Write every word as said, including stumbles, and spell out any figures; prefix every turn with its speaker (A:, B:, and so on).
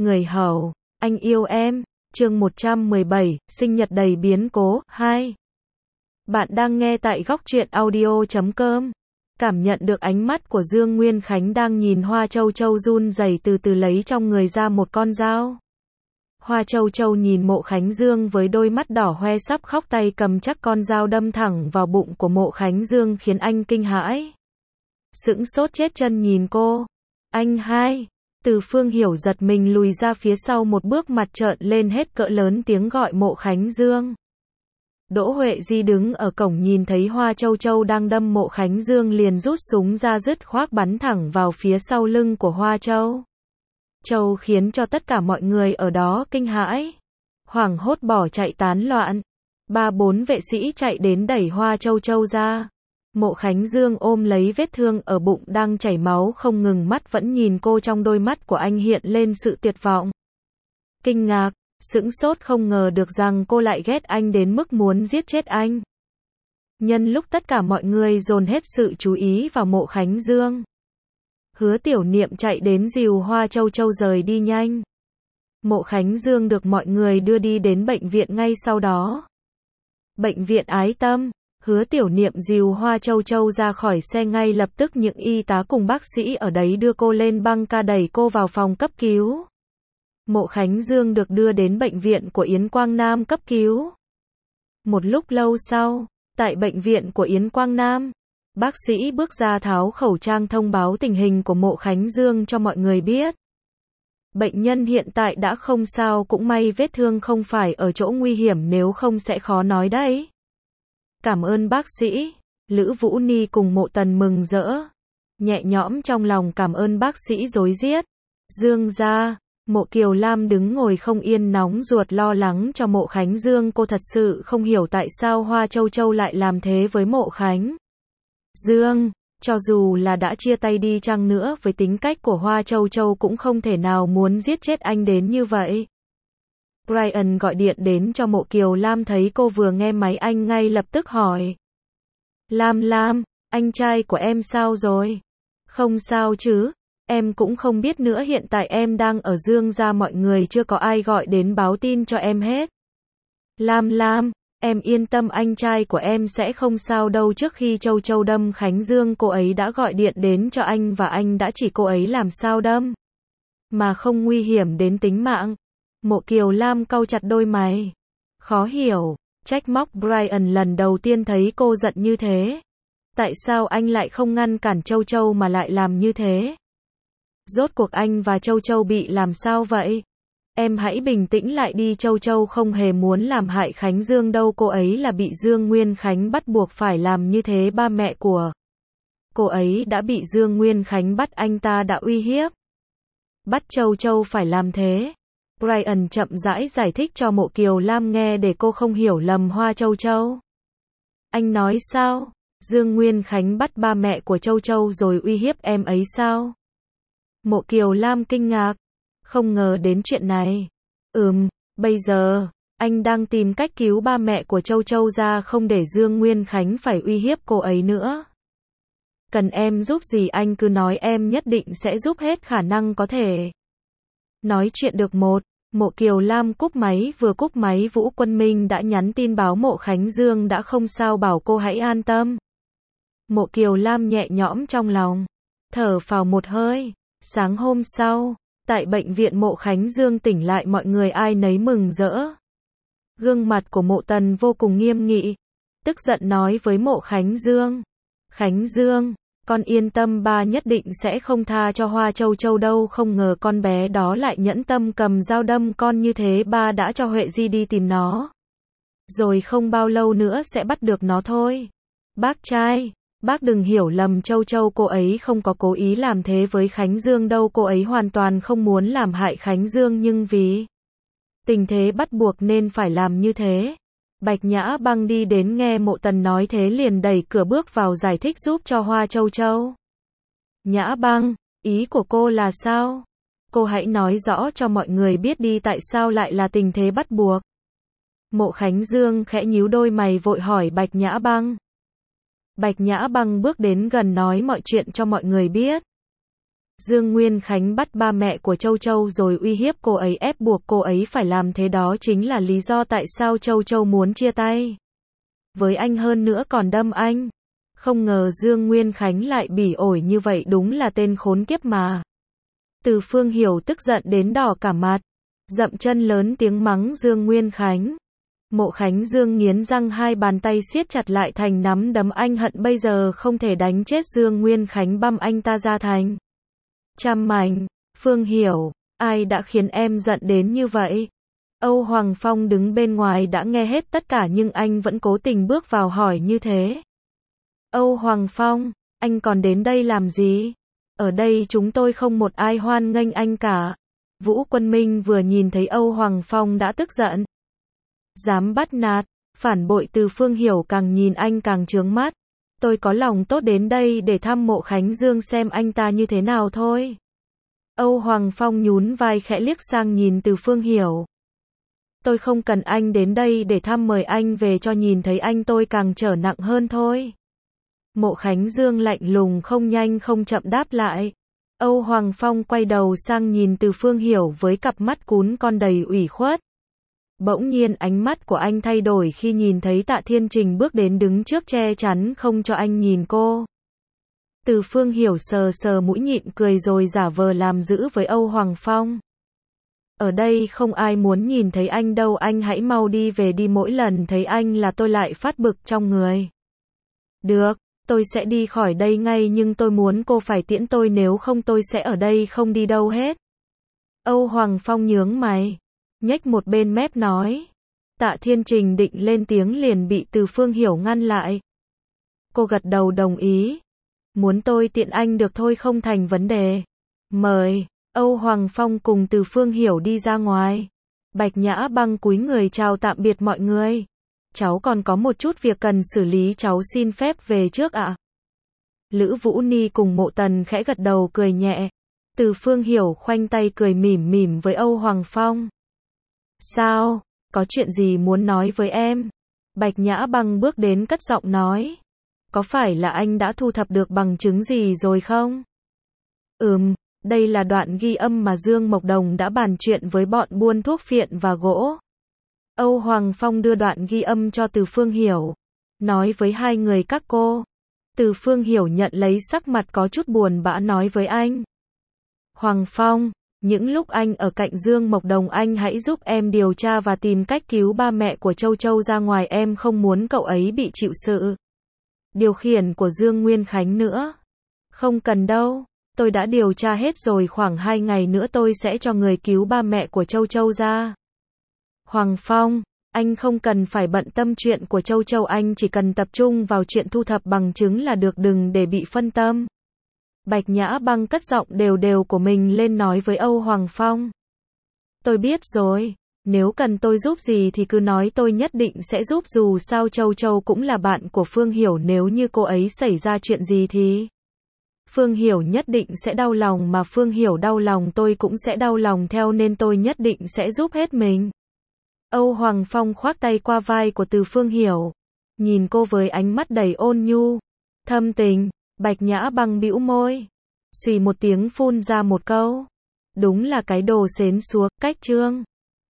A: Người hầu, anh yêu em, chương một trăm mười bảy, sinh nhật đầy biến cố, hai. Bạn đang nghe tại góc truyện audio chấm com. Cảm nhận được ánh mắt của Dương Nguyên Khánh đang nhìn Hoa Châu Châu run rẩy từ từ lấy trong người ra một con dao. Hoa Châu Châu nhìn Mộ Khánh Dương với đôi mắt đỏ hoe sắp khóc, tay cầm chắc con dao đâm thẳng vào bụng của Mộ Khánh Dương khiến anh kinh hãi. Sững sốt chết chân nhìn cô. Anh hai. Từ Phương Hiểu giật mình lùi ra phía sau một bước, mặt trợn lên hết cỡ, lớn tiếng gọi Mộ Khánh Dương. Đỗ Huệ Di đứng ở cổng nhìn thấy Hoa Châu Châu đang đâm Mộ Khánh Dương liền rút súng ra dứt khoát bắn thẳng vào phía sau lưng của Hoa Châu Châu, khiến cho tất cả mọi người ở đó kinh hãi, hoảng hốt bỏ chạy tán loạn. Ba bốn vệ sĩ chạy đến đẩy Hoa Châu Châu ra. Mộ Khánh Dương ôm lấy vết thương ở bụng đang chảy máu không ngừng, mắt vẫn nhìn cô, trong đôi mắt của anh hiện lên sự tuyệt vọng, kinh ngạc, sững sốt, không ngờ được rằng cô lại ghét anh đến mức muốn giết chết anh. Nhân lúc tất cả mọi người dồn hết sự chú ý vào Mộ Khánh Dương, Hứa Tiểu Niệm chạy đến dìu Hoa Châu Châu rời đi nhanh. Mộ Khánh Dương được mọi người đưa đi đến bệnh viện ngay sau đó. Bệnh viện Ái Tâm. Hứa Tiểu Niệm dìu Hoa Châu Châu ra khỏi xe ngay lập tức, những y tá cùng bác sĩ ở đấy đưa cô lên băng ca đẩy cô vào phòng cấp cứu. Mộ Khánh Dương được đưa đến bệnh viện của Yến Quang Nam cấp cứu. Một lúc lâu sau, tại bệnh viện của Yến Quang Nam, bác sĩ bước ra tháo khẩu trang thông báo tình hình của Mộ Khánh Dương cho mọi người biết. Bệnh nhân hiện tại đã không sao, cũng may vết thương không phải ở chỗ nguy hiểm, nếu không sẽ khó nói đấy. Cảm ơn bác sĩ. Lữ Vũ Ni cùng Mộ Tần mừng rỡ, nhẹ nhõm trong lòng, cảm ơn bác sĩ rối riết. Dương gia. Mộ Kiều Lam đứng ngồi không yên, nóng ruột lo lắng cho Mộ Khánh Dương. Cô thật sự không hiểu tại sao Hoa Châu Châu lại làm thế với Mộ Khánh Dương. Cho dù là đã chia tay đi chăng nữa, với tính cách của Hoa Châu Châu cũng không thể nào muốn giết chết anh đến như vậy. Brian gọi điện đến cho Mộ Kiều Lam, thấy cô vừa nghe máy anh ngay lập tức hỏi. Lam Lam, anh trai của em sao rồi? Không sao chứ? Em cũng không biết nữa, hiện tại em đang ở Dương gia, mọi người chưa có ai gọi đến báo tin cho em hết. Lam Lam, em yên tâm, anh trai của em sẽ không sao đâu. Trước khi Châu Châu đâm Khánh Dương, cô ấy đã gọi điện đến cho anh và anh đã chỉ cô ấy làm sao đâm mà không nguy hiểm đến tính mạng. Mộ Kiều Lam cau chặt đôi mày, khó hiểu, trách móc Brian, lần đầu tiên thấy cô giận như thế. Tại sao anh lại không ngăn cản Châu Châu mà lại làm như thế? Rốt cuộc anh và Châu Châu bị làm sao vậy? Em hãy bình tĩnh lại đi, Châu Châu không hề muốn làm hại Khánh Dương đâu, cô ấy là bị Dương Nguyên Khánh bắt buộc phải làm như thế. Ba mẹ của cô ấy đã bị Dương Nguyên Khánh bắt, anh ta đã uy hiếp, bắt Châu Châu phải làm thế. Brian chậm rãi giải thích cho Mộ Kiều Lam nghe để cô không hiểu lầm Hoa Châu Châu. Anh nói sao? Dương Nguyên Khánh bắt ba mẹ của Châu Châu rồi uy hiếp em ấy sao? Mộ Kiều Lam kinh ngạc, không ngờ đến chuyện này. Ừm, bây giờ, anh đang tìm cách cứu ba mẹ của Châu Châu ra, không để Dương Nguyên Khánh phải uy hiếp cô ấy nữa. Cần em giúp gì anh cứ nói, em nhất định sẽ giúp hết khả năng có thể. Nói chuyện được một. Mộ Kiều Lam cúp máy, vừa cúp máy Vũ Quân Minh đã nhắn tin báo Mộ Khánh Dương đã không sao, bảo cô hãy an tâm. Mộ Kiều Lam nhẹ nhõm trong lòng, thở phào một hơi. Sáng hôm sau, tại bệnh viện Mộ Khánh Dương tỉnh lại, mọi người ai nấy mừng rỡ. Gương mặt của Mộ Tần vô cùng nghiêm nghị, tức giận nói với Mộ Khánh Dương. Khánh Dương, con yên tâm, ba nhất định sẽ không tha cho Hoa Châu Châu đâu. Không ngờ con bé đó lại nhẫn tâm cầm dao đâm con như thế. Ba đã cho Huệ Di đi tìm nó, rồi không bao lâu nữa sẽ bắt được nó thôi. Bác trai, bác đừng hiểu lầm Châu Châu, cô ấy không có cố ý làm thế với Khánh Dương đâu, cô ấy hoàn toàn không muốn làm hại Khánh Dương, nhưng vì tình thế bắt buộc nên phải làm như thế. Bạch Nhã Băng đi đến nghe Mộ Tần nói thế liền đẩy cửa bước vào giải thích giúp cho Hoa Châu Châu. Nhã Băng, ý của cô là sao? Cô hãy nói rõ cho mọi người biết đi, tại sao lại là tình thế bắt buộc? Mộ Khánh Dương khẽ nhíu đôi mày vội hỏi Bạch Nhã Băng. Bạch Nhã Băng bước đến gần nói mọi chuyện cho mọi người biết. Dương Nguyên Khánh bắt ba mẹ của Châu Châu rồi uy hiếp cô ấy, ép buộc cô ấy phải làm thế, đó chính là lý do tại sao Châu Châu muốn chia tay với anh, hơn nữa còn đâm anh. Không ngờ Dương Nguyên Khánh lại bỉ ổi như vậy, đúng là tên khốn kiếp mà. Từ Phương Hiểu tức giận đến đỏ cả mặt, dậm chân lớn tiếng mắng Dương Nguyên Khánh. Mộ Khánh Dương nghiến răng, hai bàn tay siết chặt lại thành nắm đấm, anh hận bây giờ không thể đánh chết Dương Nguyên Khánh, băm anh ta ra thành trăm mảnh. Phương Hiểu, ai đã khiến em giận đến như vậy? Âu Hoàng Phong đứng bên ngoài đã nghe hết tất cả nhưng anh vẫn cố tình bước vào hỏi như thế. Âu Hoàng Phong, anh còn đến đây làm gì? Ở đây chúng tôi không một ai hoan nghênh anh cả. Vũ Quân Minh vừa nhìn thấy Âu Hoàng Phong đã tức giận. Dám bắt nạt, phản bội Từ Phương Hiểu càng nhìn anh càng chướng mắt. Tôi có lòng tốt đến đây để thăm Mộ Khánh Dương xem anh ta như thế nào thôi. Âu Hoàng Phong nhún vai khẽ liếc sang nhìn Từ Phương Hiểu. Tôi không cần anh đến đây để thăm, mời anh về cho nhìn thấy anh tôi càng trở nặng hơn thôi. Mộ Khánh Dương lạnh lùng không nhanh không chậm đáp lại. Âu Hoàng Phong quay đầu sang nhìn Từ Phương Hiểu với cặp mắt cún con đầy ủy khuất. Bỗng nhiên ánh mắt của anh thay đổi khi nhìn thấy Tạ Thiên Trình bước đến đứng trước che chắn không cho anh nhìn cô. Từ Phương Hiểu sờ sờ mũi nhịn cười rồi giả vờ làm dữ với Âu Hoàng Phong. Ở đây không ai muốn nhìn thấy anh đâu, anh hãy mau đi về đi, mỗi lần thấy anh là tôi lại phát bực trong người. Được, tôi sẽ đi khỏi đây ngay, nhưng tôi muốn cô phải tiễn tôi, nếu không tôi sẽ ở đây không đi đâu hết. Âu Hoàng Phong nhướng mày, nhếch một bên mép nói. Tạ Thiên Trình định lên tiếng liền bị Từ Phương Hiểu ngăn lại. Cô gật đầu đồng ý. Muốn tôi tiện anh được thôi, không thành vấn đề. Mời. Âu Hoàng Phong cùng Từ Phương Hiểu đi ra ngoài. Bạch Nhã Băng cúi người chào tạm biệt mọi người. Cháu còn có một chút việc cần xử lý, cháu xin phép về trước ạ. Lữ Vũ Ni cùng Mộ Tần khẽ gật đầu cười nhẹ. Từ Phương Hiểu khoanh tay cười mỉm mỉm với Âu Hoàng Phong. Sao? Có chuyện gì muốn nói với em? Bạch Nhã Băng bước đến cất giọng nói. Có phải là anh đã thu thập được bằng chứng gì rồi không? Ừm, đây là đoạn ghi âm mà Dương Mộc Đồng đã bàn chuyện với bọn buôn thuốc phiện và gỗ. Âu Hoàng Phong đưa đoạn ghi âm cho Từ Phương Hiểu. Nói với hai người các cô. Từ Phương Hiểu nhận lấy, sắc mặt có chút buồn bã nói với anh. Hoàng Phong, những lúc anh ở cạnh Dương Mộc Đồng, anh hãy giúp em điều tra và tìm cách cứu ba mẹ của Châu Châu ra ngoài, em không muốn cậu ấy bị chịu sự điều khiển của Dương Nguyên Khánh nữa. Không cần đâu, tôi đã điều tra hết rồi, khoảng hai ngày nữa tôi sẽ cho người cứu ba mẹ của Châu Châu ra. Hoàng Phong, anh không cần phải bận tâm chuyện của Châu Châu, anh chỉ cần tập trung vào chuyện thu thập bằng chứng là được, đừng để bị phân tâm. Bạch Nhã Băng cất giọng đều đều của mình lên nói với Âu Hoàng Phong. Tôi biết rồi, nếu cần tôi giúp gì thì cứ nói, tôi nhất định sẽ giúp, dù sao Châu Châu cũng là bạn của Phương Hiểu, nếu như cô ấy xảy ra chuyện gì thì Phương Hiểu nhất định sẽ đau lòng, mà Phương Hiểu đau lòng tôi cũng sẽ đau lòng theo, nên tôi nhất định sẽ giúp hết mình. Âu Hoàng Phong khoác tay qua vai của Từ Phương Hiểu, nhìn cô với ánh mắt đầy ôn nhu, thâm tình. Bạch Nhã Băng bĩu môi, xì một tiếng phun ra một câu. Đúng là cái đồ xến xúa, cách trương.